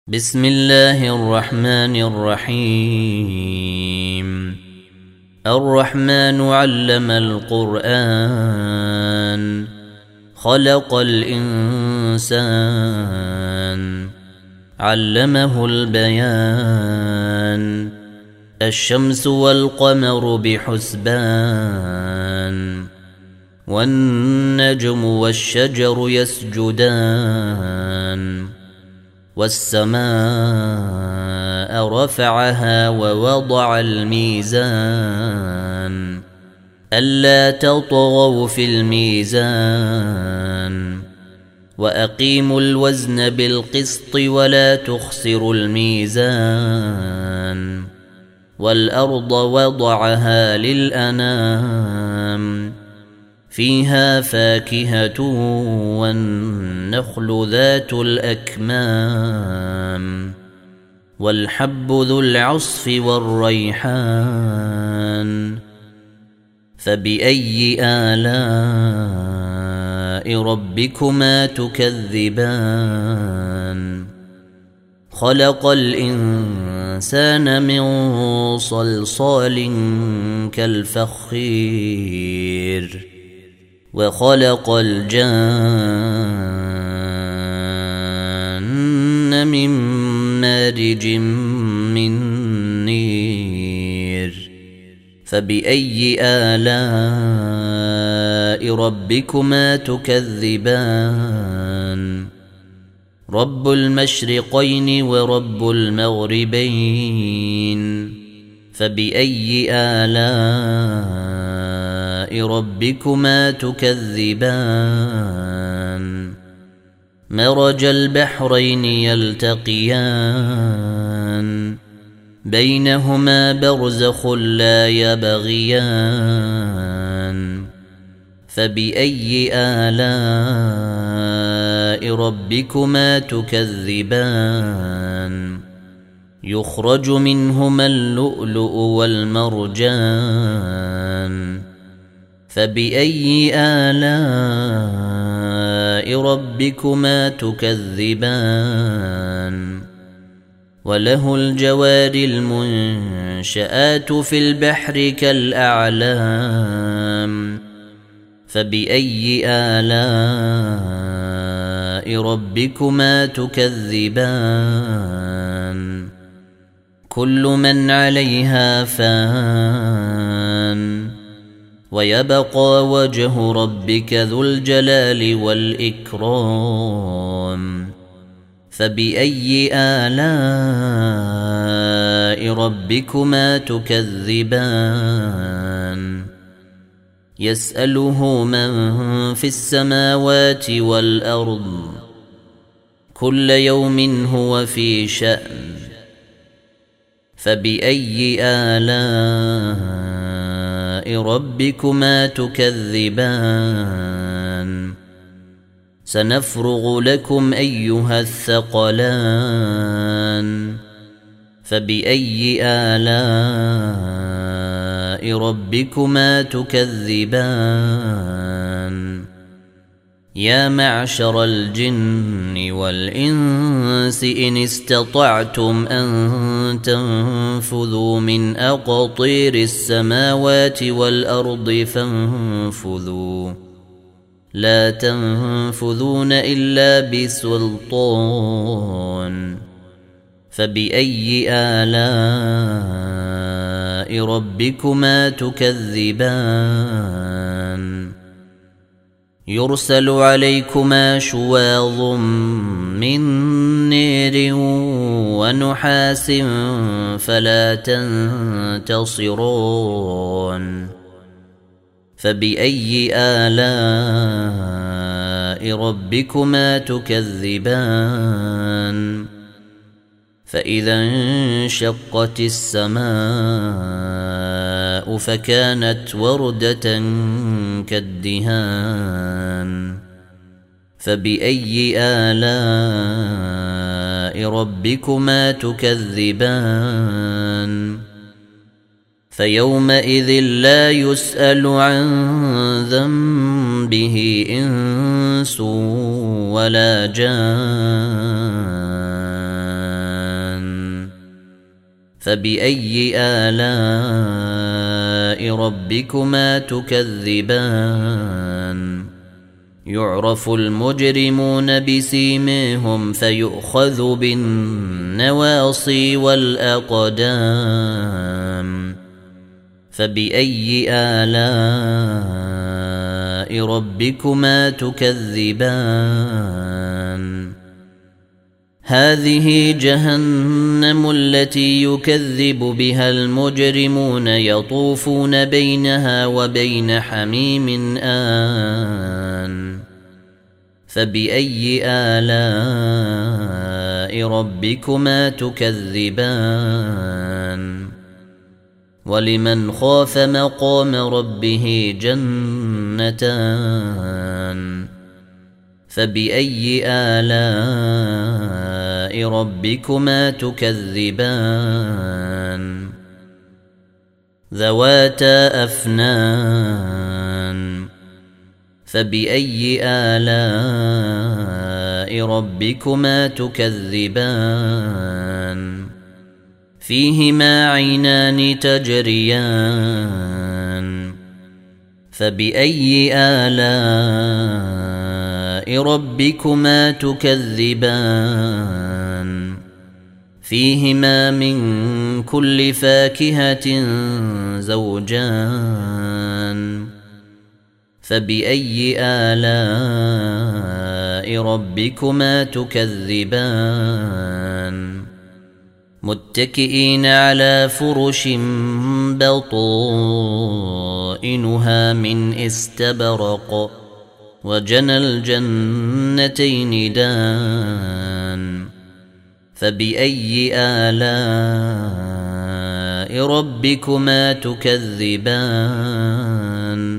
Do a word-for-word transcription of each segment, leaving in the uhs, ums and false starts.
بسم الله الرحمن الرحيم. الرحمن علم القرآن خلق الإنسان علمه البيان الشمس والقمر بحسبان والنجم والشجر يسجدان والسماء رفعها ووضع الميزان ألا تطغوا في الميزان وأقيموا الوزن بالقسط ولا تخسروا الميزان والأرض وضعها للأنام فيها فاكهة والنخل ذات الأكمام والحب ذو العصف والريحان فبأي آلاء ربكما تكذبان خلق الإنسان من صلصال كالفخير وخلق الجان من مارج من نير فبأي آلاء ربكما تكذبان رب المشرقين ورب المغربين فبأي آلاء ربكما تكذبان مرج البحرين يلتقيان بينهما برزخ لا يبغيان فبأي آلاء ربكما تكذبان يخرج منهما اللؤلؤ والمرجان فبأي آلاء ربكما تكذبان وله الجوار المنشآت في البحر كالأعلام فبأي آلاء ربكما تكذبان كل من عليها فان ويبقى وجه ربك ذو الجلال والإكرام فبأي آلاء ربكما تكذبان يسأله من في السماوات والأرض كل يوم هو في شأن فبأي آلاء ربكما تكذبان سنفرغ لكم أيها الثقلان فبأي آلاء ربكما تكذبان يا معشر الجن والإنس إن استطعتم أن تنفذوا من أقطير السماوات والأرض فانفذوا لا تنفذون إلا بسلطان فبأي آلاء ربكما تكذبان يرسل عليكما شواظ من نير ونحاس فلا تنتصرون فبأي آلاء ربكما تكذبان فإذا انشقت السماء فكانت وردة كالدهان فبأي آلاء ربكما تكذبان فيومئذ لا يسأل عن ذنبه إنس ولا جان فبأي آلاء ربكما تكذبان يعرف المجرمون بسيماهم فيؤخذ بالنواصي والأقدام فبأي آلاء ربكما تكذبان هذه جهنم التي يكذب بها المجرمون يطوفون بينها وبين حميم آن فبأي آلاء ربكما تكذبان ولمن خاف مقام ربه جنتان فبأي آلاء ربكما تكذبان ذواتا أفنان فبأي آلاء ربكما تكذبان فيهما عينان تجريان فبأي آلاء ربكما تكذبان فيهما من كل فاكهة زوجان فبأي آلاء ربكما تكذبان متكئين على فرش بطائنها من استبرق وجنى الجنتين دان فبأي آلاء ربكما تكذبان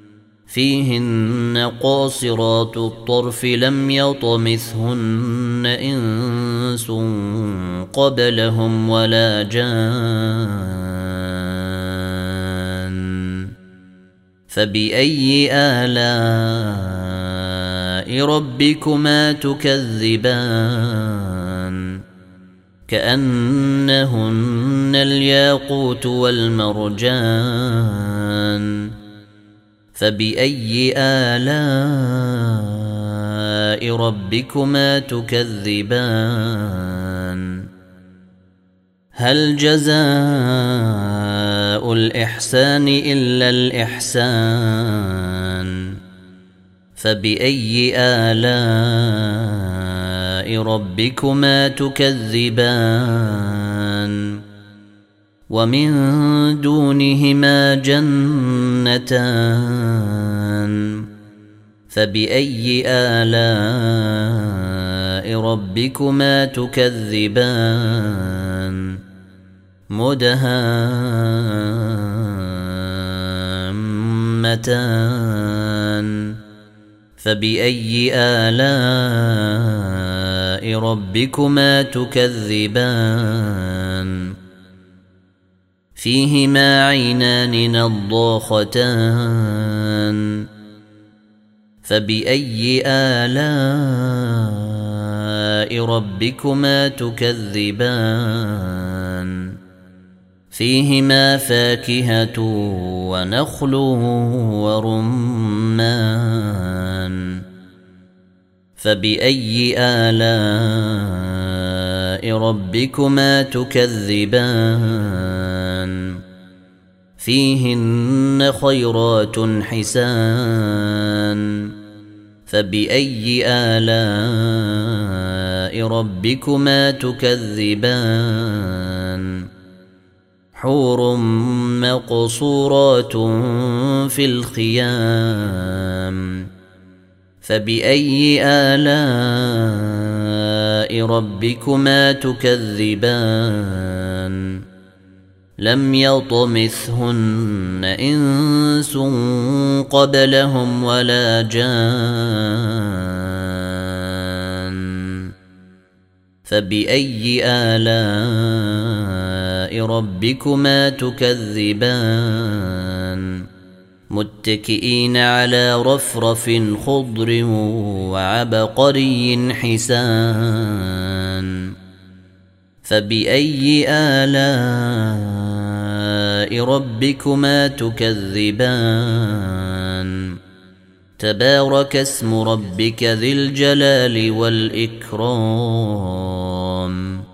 فيهن قاصرات الطرف لم يطمثهن إنس قبلهم ولا جان فبأي آلاء ربكما تكذبان كأنهن الياقوت والمرجان فبأي آلاء ربكما تكذبان هل جزاء الإحسان إلا الإحسان فبأي آلاء ربكما تكذبان ومن دونهما جنتان فبأي آلاء ربكما تكذبان مدهامتان فبأي آلاء ربكما تكذبان فيهما عينان نضاختان فبأي آلاء ربكما تكذبان فيهما فاكهة ونخل ورمان فبأي آلاء ربكما تكذبان فيهن خيرات حسان فبأي آلاء ربكما تكذبان حور مقصورات في الخيام فبأي آلاء ربكما تكذبان لم يطمثهن إنس قبلهم ولا جان فبأي آلاء ربكما تكذبان متكئين على رفرف خضر وعبقري حسان فبأي آلاء ربكما تكذبان تبارك اسم ربك ذي الجلال والإكرام